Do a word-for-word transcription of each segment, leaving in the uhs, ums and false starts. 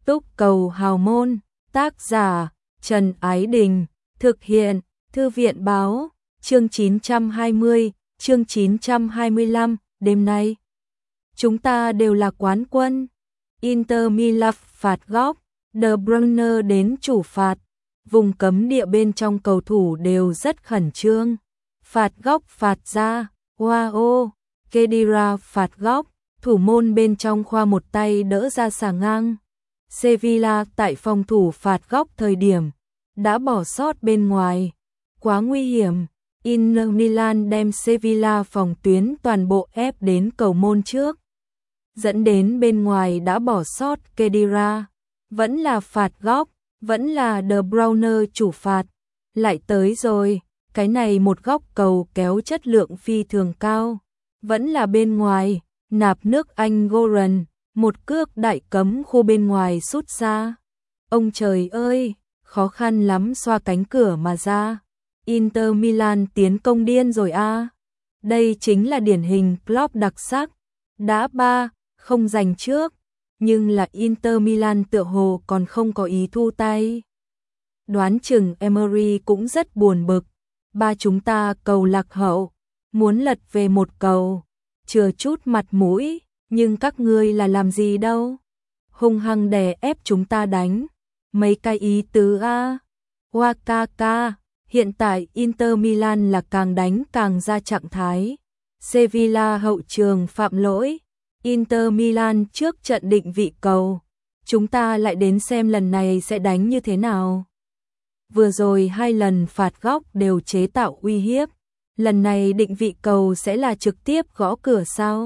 Túc cầu hào môn, tác giả Trần Ái Đình, thực hiện Thư viện báo, chương chín trăm hai mươi, chương chín trăm hai mươi lăm, đêm nay chúng ta đều là quán quân. Inter Milan phạt góc, De Bruyne đến chủ phạt, vùng cấm địa bên trong cầu thủ đều rất khẩn trương. Phạt góc phạt ra, wow, Khedira phạt góc, thủ môn bên trong khoa một tay đỡ ra xà ngang. Sevilla tại phòng thủ phạt góc thời điểm đã bỏ sót bên ngoài, quá nguy hiểm. Inter Milan đem Sevilla phòng tuyến toàn bộ ép đến cầu môn trước, dẫn đến bên ngoài đã bỏ sót Khedira. Vẫn là phạt góc, vẫn là De Bruyne chủ phạt. Lại tới rồi, cái này một góc cầu kéo chất lượng phi thường cao. Vẫn là bên ngoài, nạp nước Anh Goran, một cước đại cấm khu bên ngoài sút ra. Ông trời ơi, khó khăn lắm xoa cánh cửa mà ra. Inter Milan tiến công điên rồi a. À. Đây chính là điển hình Klopp đặc sắc, đã ba không giành trước, nhưng là Inter Milan tựa hồ còn không có ý thu tay. Đoán chừng Emery cũng rất buồn bực, ba chúng ta cầu lạc hậu, muốn lật về một cầu, chừa chút mặt mũi, nhưng các ngươi là làm gì đâu? Hung hăng đè ép chúng ta đánh, mấy cái ý tứ a. Wakaka, hiện tại Inter Milan là càng đánh càng ra trạng thái. Sevilla hậu trường phạm lỗi, Inter Milan trước trận định vị cầu. Chúng ta lại đến xem lần này sẽ đánh như thế nào. Vừa rồi hai lần phạt góc đều chế tạo uy hiếp, lần này định vị cầu sẽ là trực tiếp gõ cửa sao?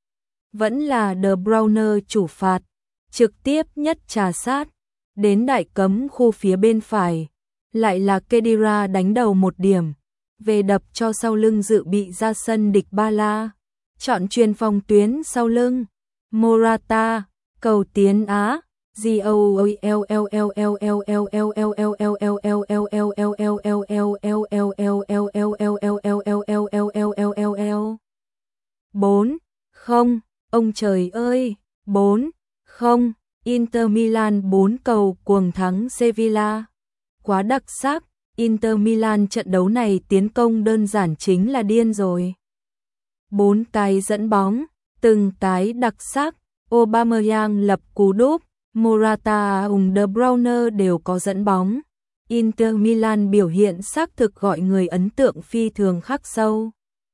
Vẫn là De Bruyne chủ phạt, trực tiếp nhất trà sát, đến đại cấm khu phía bên phải, lại là Khedira đánh đầu một điểm, về đập cho sau lưng dự bị ra sân địch Ba La, chọn truyền phòng tuyến sau lưng, Morata, cầu tiến Á, bốn không, ông trời ơi, bốn không, Inter Milan bốn cầu cuồng thắng Sevilla. Quá đặc sắc, Inter Milan trận đấu này tiến công đơn giản chính là điên rồi. Bốn cái dẫn bóng, từng cái đặc sắc, Aubameyang lập cú đúp, Morata cùng De Bruyne đều có dẫn bóng. Inter Milan biểu hiện xác thực gọi người ấn tượng phi thường khắc sâu.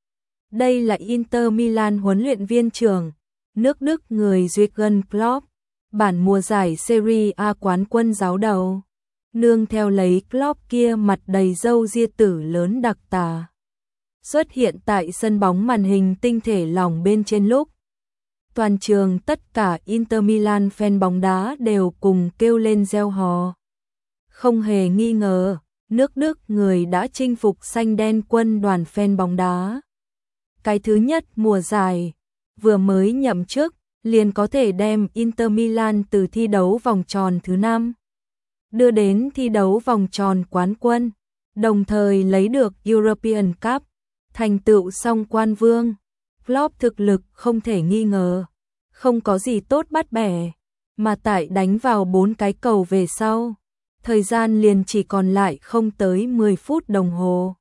Đây là Inter Milan huấn luyện viên trưởng, nước Đức người Jürgen Klopp, bản mùa giải Serie A quán quân giáo đầu. Nương theo lấy Klopp kia mặt đầy râu ria tử lớn đặc tả, xuất hiện tại sân bóng màn hình tinh thể lỏng bên trên lúc. Toàn trường tất cả Inter Milan fan bóng đá đều cùng kêu lên reo hò. Không hề nghi ngờ, nước Đức người đã chinh phục xanh đen quân đoàn fan bóng đá. Cái thứ nhất mùa giải, vừa mới nhậm chức, liền có thể đem Inter Milan từ thi đấu vòng tròn thứ năm đưa đến thi đấu vòng tròn quán quân, đồng thời lấy được European Cup, thành tựu song quan vương. Klopp thực lực không thể nghi ngờ, không có gì tốt bắt bẻ, mà tại đánh vào bốn cái cầu về sau, thời gian liền chỉ còn lại không tới mười phút đồng hồ.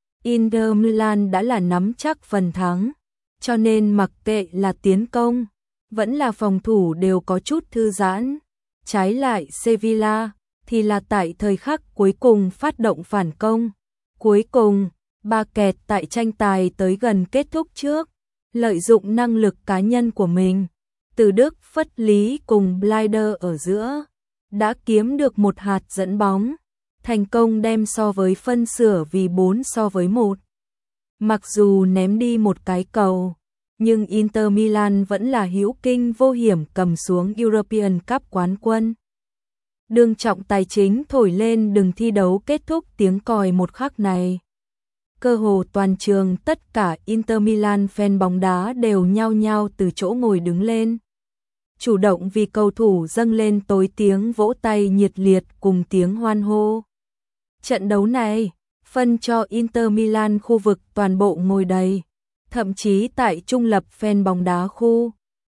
Inter Milan đã là nắm chắc phần thắng, cho nên mặc kệ là tiến công, vẫn là phòng thủ đều có chút thư giãn. Trái lại Sevilla thì là tại thời khắc cuối cùng phát động phản công. Cuối cùng, ba kẹt tại tranh tài tới gần kết thúc trước, lợi dụng năng lực cá nhân của mình, từ Đức Phất Lý cùng Blinder ở giữa, đã kiếm được một hạt dẫn bóng, thành công đem so với phân sửa vì bốn so với một. Mặc dù ném đi một cái cầu, nhưng Inter Milan vẫn là hữu kinh vô hiểm cầm xuống European Cup quán quân. Đường trọng tài chính thổi lên đừng thi đấu kết thúc tiếng còi một khắc này. Cơ hồ toàn trường tất cả Inter Milan fan bóng đá đều nhao nhao từ chỗ ngồi đứng lên. Chủ động vì cầu thủ dâng lên tối tiếng vỗ tay nhiệt liệt cùng tiếng hoan hô. Trận đấu này, phân cho Inter Milan khu vực toàn bộ ngồi đầy. Thậm chí tại trung lập fan bóng đá khu,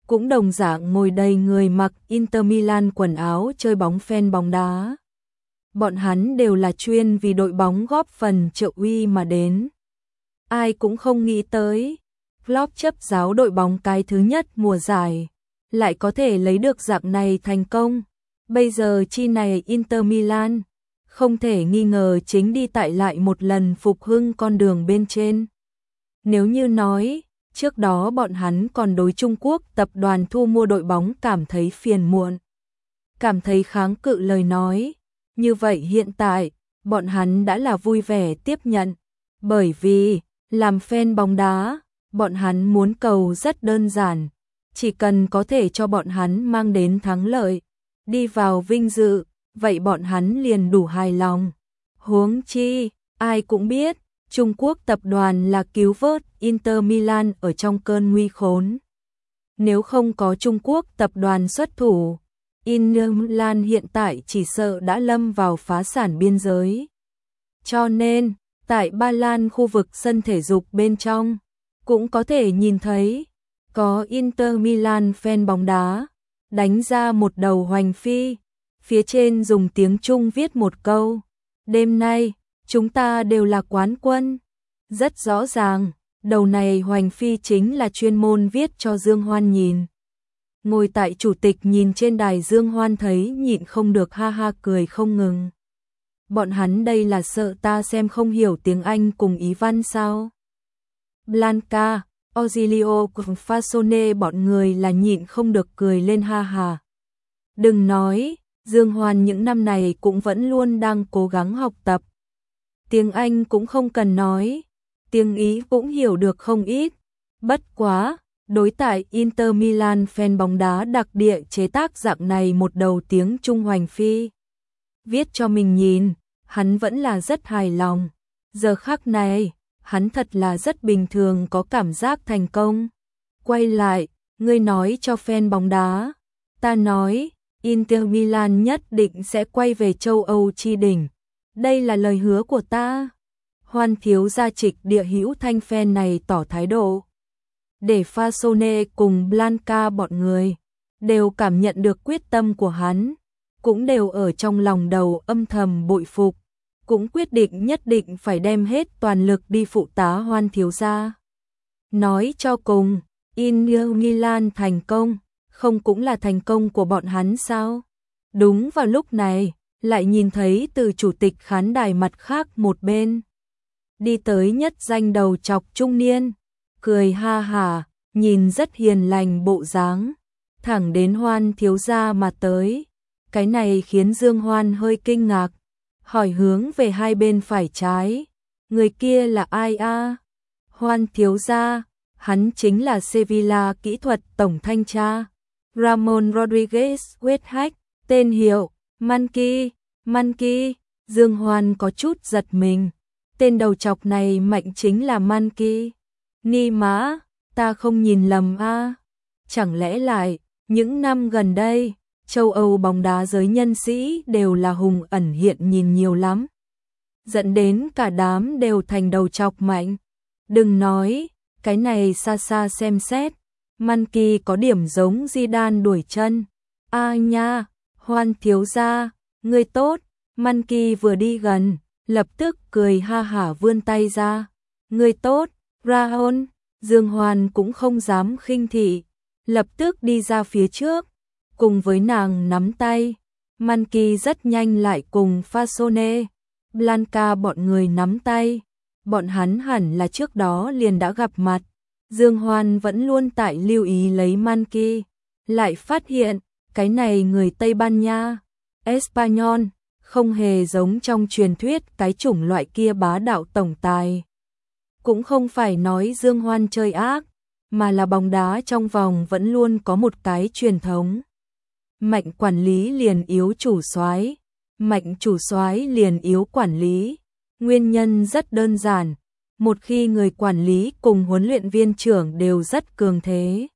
cũng đồng dạng ngồi đầy người mặc Inter Milan quần áo chơi bóng fan bóng đá. Bọn hắn đều là chuyên vì đội bóng góp phần trợ uy mà đến. Ai cũng không nghĩ tới, Klopp chấp giáo đội bóng cái thứ nhất mùa giải, lại có thể lấy được dạng này thành công. Bây giờ chi này Inter Milan, không thể nghi ngờ chính đi tại lại một lần phục hưng con đường bên trên. Nếu như nói, trước đó bọn hắn còn đối Trung Quốc tập đoàn thu mua đội bóng cảm thấy phiền muộn, cảm thấy kháng cự lời nói, như vậy hiện tại, bọn hắn đã là vui vẻ tiếp nhận, bởi vì, làm fan bóng đá, bọn hắn muốn cầu rất đơn giản, chỉ cần có thể cho bọn hắn mang đến thắng lợi, đi vào vinh dự, vậy bọn hắn liền đủ hài lòng. Huống chi, ai cũng biết, Trung Quốc tập đoàn là cứu vớt Inter Milan ở trong cơn nguy khốn. Nếu không có Trung Quốc tập đoàn xuất thủ, Inter Milan hiện tại chỉ sợ đã lâm vào phá sản biên giới. Cho nên, tại Ba Lan khu vực sân thể dục bên trong, cũng có thể nhìn thấy, có Inter Milan fan bóng đá, đánh ra một đầu hoành phi, phía trên dùng tiếng Trung viết một câu, đêm nay, chúng ta đều là quán quân. Rất rõ ràng, đầu này hoành phi chính là chuyên môn viết cho Dương Hoan nhìn. Ngồi tại chủ tịch nhìn trên đài Dương Hoan thấy nhịn không được ha ha cười không ngừng. Bọn hắn đây là sợ ta xem không hiểu tiếng Anh cùng ý văn sao? Blanca, Auxilio cùng Fasone bọn người là nhịn không được cười lên ha ha. Đừng nói, Dương Hoan những năm này cũng vẫn luôn đang cố gắng học tập. Tiếng Anh cũng không cần nói, tiếng Ý cũng hiểu được không ít. Bất quá, đối tại Inter Milan fan bóng đá đặc địa chế tác dạng này một đầu tiếng Trung hoành phi. Viết cho mình nhìn, hắn vẫn là rất hài lòng. Giờ khắc này, hắn thật là rất bình thường có cảm giác thành công. Quay lại, ngươi nói cho fan bóng đá. Ta nói, Inter Milan nhất định sẽ quay về châu Âu chi đỉnh. Đây là lời hứa của ta. Hoan thiếu gia trịch địa hữu thanh fan này tỏ thái độ. Để Fasone cùng Blanca bọn người đều cảm nhận được quyết tâm của hắn, cũng đều ở trong lòng đầu âm thầm bội phục, cũng quyết định nhất định phải đem hết toàn lực đi phụ tá Hoan thiếu gia. Nói cho cùng, Inter Milan thành công, không cũng là thành công của bọn hắn sao? Đúng vào lúc này, lại nhìn thấy từ chủ tịch khán đài mặt khác một bên đi tới nhất danh đầu chọc trung niên, cười ha hả, nhìn rất hiền lành bộ dáng, thẳng đến Hoan thiếu gia mà tới. Cái này khiến Dương Hoan hơi kinh ngạc, hỏi hướng về hai bên phải trái, người kia là ai a? Hoan thiếu gia, hắn chính là Sevilla kỹ thuật tổng thanh tra, Ramon Rodriguez Westhach, tên hiệu, Manki, Manki. Dương Hoan có chút giật mình, tên đầu chọc này mạnh chính là Manki. Ni má, ta không nhìn lầm a? Chẳng lẽ lại, những năm gần đây, châu Âu bóng đá giới nhân sĩ đều là hùng ẩn hiện nhìn nhiều lắm, dẫn đến cả đám đều thành đầu chọc mạnh. Đừng nói, cái này xa xa xem xét, Manki có điểm giống Zidane đuổi chân. A nha, Hoan thiếu gia, ngươi tốt. Manki vừa đi gần, lập tức cười ha hả vươn tay ra. Ngươi tốt, Raul. Dương Hoan cũng không dám khinh thị, lập tức đi ra phía trước, cùng với nàng nắm tay. Manki rất nhanh lại cùng Fasone, Blanca bọn người nắm tay. Bọn hắn hẳn là trước đó liền đã gặp mặt. Dương Hoan vẫn luôn tại lưu ý lấy Manki, lại phát hiện, cái này người Tây Ban Nha, Espanyol, không hề giống trong truyền thuyết cái chủng loại kia bá đạo tổng tài. Cũng không phải nói Dương Hoan chơi ác, mà là bóng đá trong vòng vẫn luôn có một cái truyền thống. Mạnh quản lý liền yếu chủ soái, mạnh chủ soái liền yếu quản lý. Nguyên nhân rất đơn giản, một khi người quản lý cùng huấn luyện viên trưởng đều rất cường thế,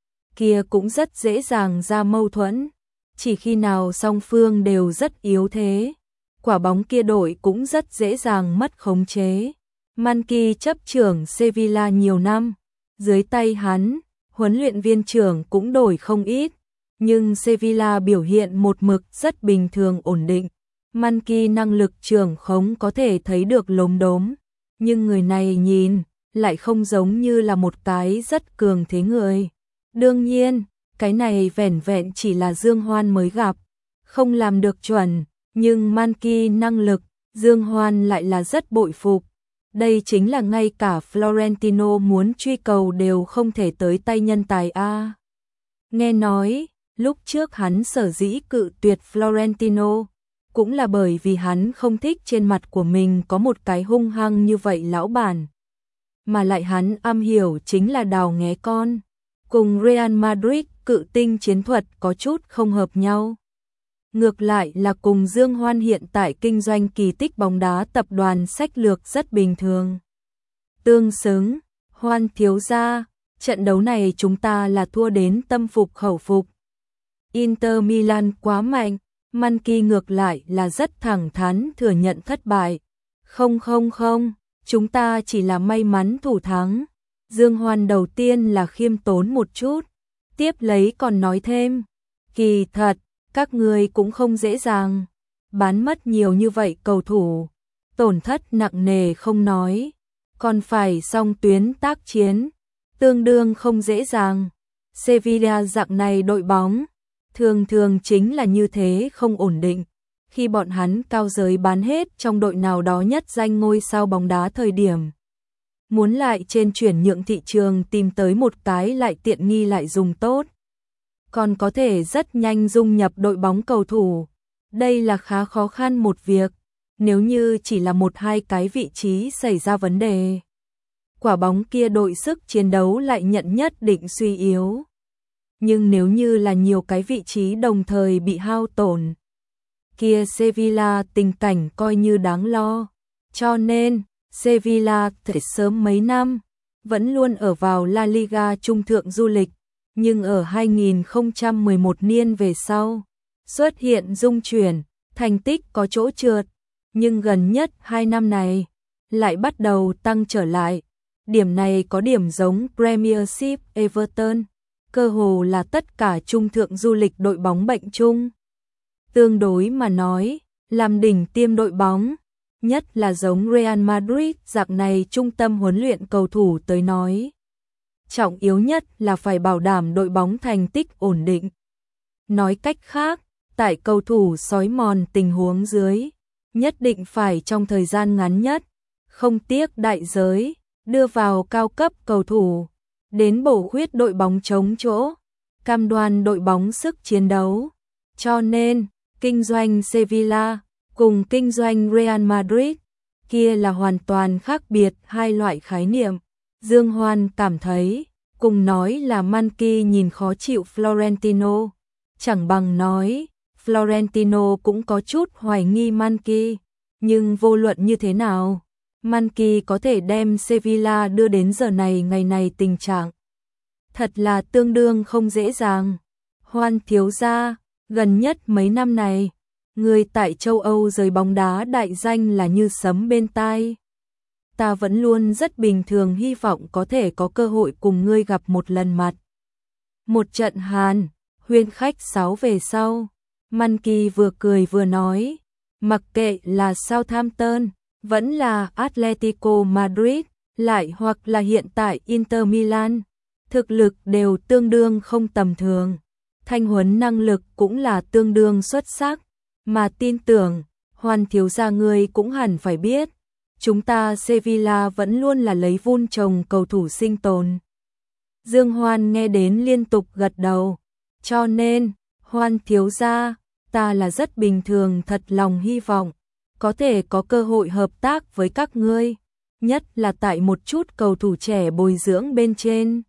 kia cũng rất dễ dàng ra mâu thuẫn. Chỉ khi nào song phương đều rất yếu thế, quả bóng kia đội cũng rất dễ dàng mất khống chế. Manki chấp trưởng Sevilla nhiều năm, dưới tay hắn, huấn luyện viên trưởng cũng đổi không ít, nhưng Sevilla biểu hiện một mực rất bình thường ổn định. Manky năng lực trưởng khống có thể thấy được lốm đốm, nhưng người này nhìn lại không giống như là một cái rất cường thế người. Đương nhiên, cái này vẻn vẹn chỉ là Dương Hoan mới gặp, không làm được chuẩn, nhưng Manky năng lực, Dương Hoan lại là rất bội phục. Đây chính là ngay cả Florentino muốn truy cầu đều không thể tới tay nhân tài a. Nghe nói, lúc trước hắn sở dĩ cự tuyệt Florentino, cũng là bởi vì hắn không thích trên mặt của mình có một cái hung hăng như vậy lão bản. Mà lại hắn am hiểu chính là đào nghé con, cùng Real Madrid cự tinh chiến thuật có chút không hợp nhau. Ngược lại là cùng Dương Hoan hiện tại kinh doanh kỳ tích bóng đá tập đoàn sách lược rất bình thường. Tương xứng, Hoan thiếu gia, trận đấu này chúng ta là thua đến tâm phục khẩu phục. Inter Milan quá mạnh, Manky ngược lại là rất thẳng thắn thừa nhận thất bại. Không không không, chúng ta chỉ là may mắn thủ thắng. Dương Hoan đầu tiên là khiêm tốn một chút, tiếp lấy còn nói thêm, kỳ thật, các người cũng không dễ dàng, bán mất nhiều như vậy cầu thủ, tổn thất nặng nề không nói, còn phải song tuyến tác chiến, tương đương không dễ dàng. Sevilla dạng này đội bóng, thường thường chính là như thế không ổn định. Khi bọn hắn cao giới bán hết trong đội nào đó nhất danh ngôi sao bóng đá thời điểm, muốn lại trên chuyển nhượng thị trường tìm tới một cái lại tiện nghi lại dùng tốt, còn có thể rất nhanh dung nhập đội bóng cầu thủ. Đây là khá khó khăn một việc, nếu như chỉ là một hai cái vị trí xảy ra vấn đề, quả bóng kia đội sức chiến đấu lại nhận nhất định suy yếu. Nhưng nếu như là nhiều cái vị trí đồng thời bị hao tổn, kia Sevilla tình cảnh coi như đáng lo. Cho nên, Sevilla thể sớm mấy năm, vẫn luôn ở vào La Liga trung thượng du lịch, nhưng ở hai nghìn không trăm mười một niên về sau, xuất hiện dung chuyển, thành tích có chỗ trượt, nhưng gần nhất hai năm này, lại bắt đầu tăng trở lại. Điểm này có điểm giống Premiership Everton, cơ hồ là tất cả trung thượng du lịch đội bóng bệnh chung. Tương đối mà nói, làm đỉnh tiêm đội bóng, nhất là giống Real Madrid dạng này trung tâm huấn luyện cầu thủ tới nói. Trọng yếu nhất là phải bảo đảm đội bóng thành tích ổn định. Nói cách khác, tại cầu thủ xói mòn tình huống dưới, nhất định phải trong thời gian ngắn nhất, không tiếc đại giới, đưa vào cao cấp cầu thủ, đến bổ khuyết đội bóng chống chỗ, cam đoan đội bóng sức chiến đấu. Cho nên, kinh doanh Sevilla cùng kinh doanh Real Madrid, kia là hoàn toàn khác biệt hai loại khái niệm. Dương Hoan cảm thấy, cùng nói là Manky nhìn khó chịu Florentino, chẳng bằng nói, Florentino cũng có chút hoài nghi Manky, nhưng vô luận như thế nào, Manky có thể đem Sevilla đưa đến giờ này ngày này tình trạng. Thật là tương đương không dễ dàng. Hoan thiếu gia, gần nhất mấy năm này, người tại châu Âu giới bóng đá đại danh là như sấm bên tai. Ta vẫn luôn rất bình thường hy vọng có thể có cơ hội cùng ngươi gặp một lần mặt. Một trận Hàn, huyên khách sáu về sau, Manky vừa cười vừa nói, mặc kệ là Southampton, vẫn là Atletico Madrid, lại hoặc là hiện tại Inter Milan, thực lực đều tương đương không tầm thường, thanh huấn năng lực cũng là tương đương xuất sắc, mà tin tưởng, Hoan thiếu gia ngươi cũng hẳn phải biết, chúng ta Sevilla vẫn luôn là lấy vun trồng cầu thủ sinh tồn. Dương Hoan nghe đến liên tục gật đầu, cho nên, Hoan thiếu gia, ta là rất bình thường thật lòng hy vọng, có thể có cơ hội hợp tác với các ngươi, nhất là tại một chút cầu thủ trẻ bồi dưỡng bên trên.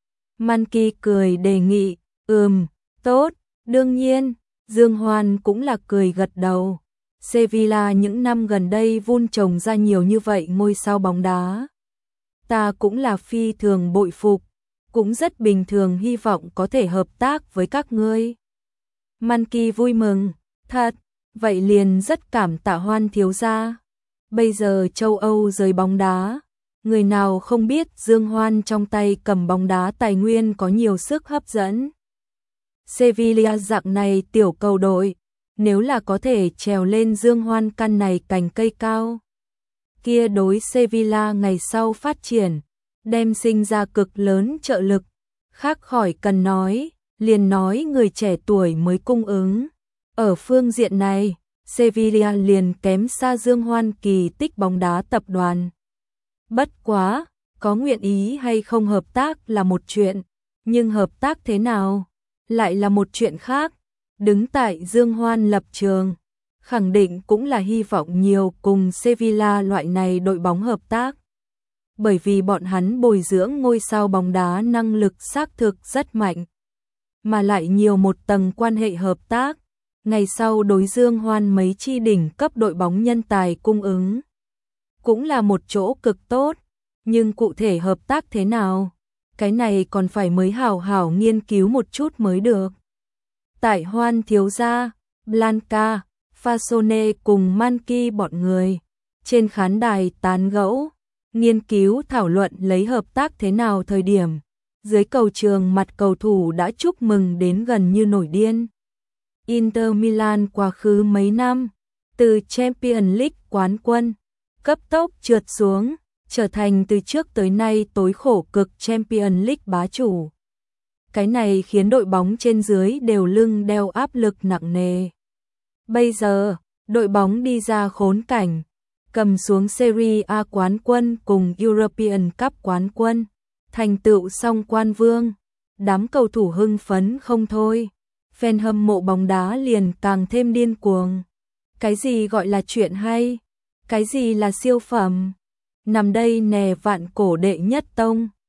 Manky cười đề nghị, ừm, tốt, đương nhiên, Dương Hoan cũng là cười gật đầu. Sevilla những năm gần đây vun trồng ra nhiều như vậy ngôi sao bóng đá. Ta cũng là phi thường bội phục, cũng rất bình thường hy vọng có thể hợp tác với các ngươi. Manky vui mừng, thật, vậy liền rất cảm tạ Hoan thiếu gia. Bây giờ châu Âu giới bóng đá, Người nào không biết Dương Hoan trong tay cầm bóng đá tài nguyên có nhiều sức hấp dẫn. Sevilla dạng này tiểu cầu đội, nếu là có thể trèo lên Dương Hoan căn này cành cây cao, kia đối Sevilla ngày sau phát triển, đem sinh ra cực lớn trợ lực, khác khỏi cần nói, liền nói người trẻ tuổi mới cung ứng. Ở phương diện này, Sevilla liền kém xa Dương Hoan kỳ tích bóng đá tập đoàn. Bất quá, có nguyện ý hay không hợp tác là một chuyện, nhưng hợp tác thế nào lại là một chuyện khác. Đứng tại Dương Hoan lập trường, khẳng định cũng là hy vọng nhiều cùng Sevilla loại này đội bóng hợp tác. Bởi vì bọn hắn bồi dưỡng ngôi sao bóng đá năng lực xác thực rất mạnh, mà lại nhiều một tầng quan hệ hợp tác, ngày sau đối Dương Hoan mấy chi đỉnh cấp đội bóng nhân tài cung ứng, cũng là một chỗ cực tốt, nhưng cụ thể hợp tác thế nào, cái này còn phải mới hảo hảo nghiên cứu một chút mới được. Tại Hoan thiếu gia, Blanca, Fasone cùng Manki bọn người trên khán đài tán gẫu, nghiên cứu thảo luận lấy hợp tác thế nào thời điểm, dưới cầu trường mặt cầu thủ đã chúc mừng đến gần như nổi điên. Inter Milan quá khứ mấy năm, từ Champions League quán quân, cấp tốc trượt xuống, trở thành từ trước tới nay tối khổ cực Champions League bá chủ. Cái này khiến đội bóng trên dưới đều lưng đeo áp lực nặng nề. Bây giờ, đội bóng đi ra khốn cảnh, cầm xuống Serie A quán quân cùng European Cup quán quân, thành tựu song quan vương, đám cầu thủ hưng phấn không thôi, fan hâm mộ bóng đá liền càng thêm điên cuồng. Cái gì gọi là chuyện hay? Cái gì là siêu phẩm? Nằm đây nè vạn cổ đệ nhất tông.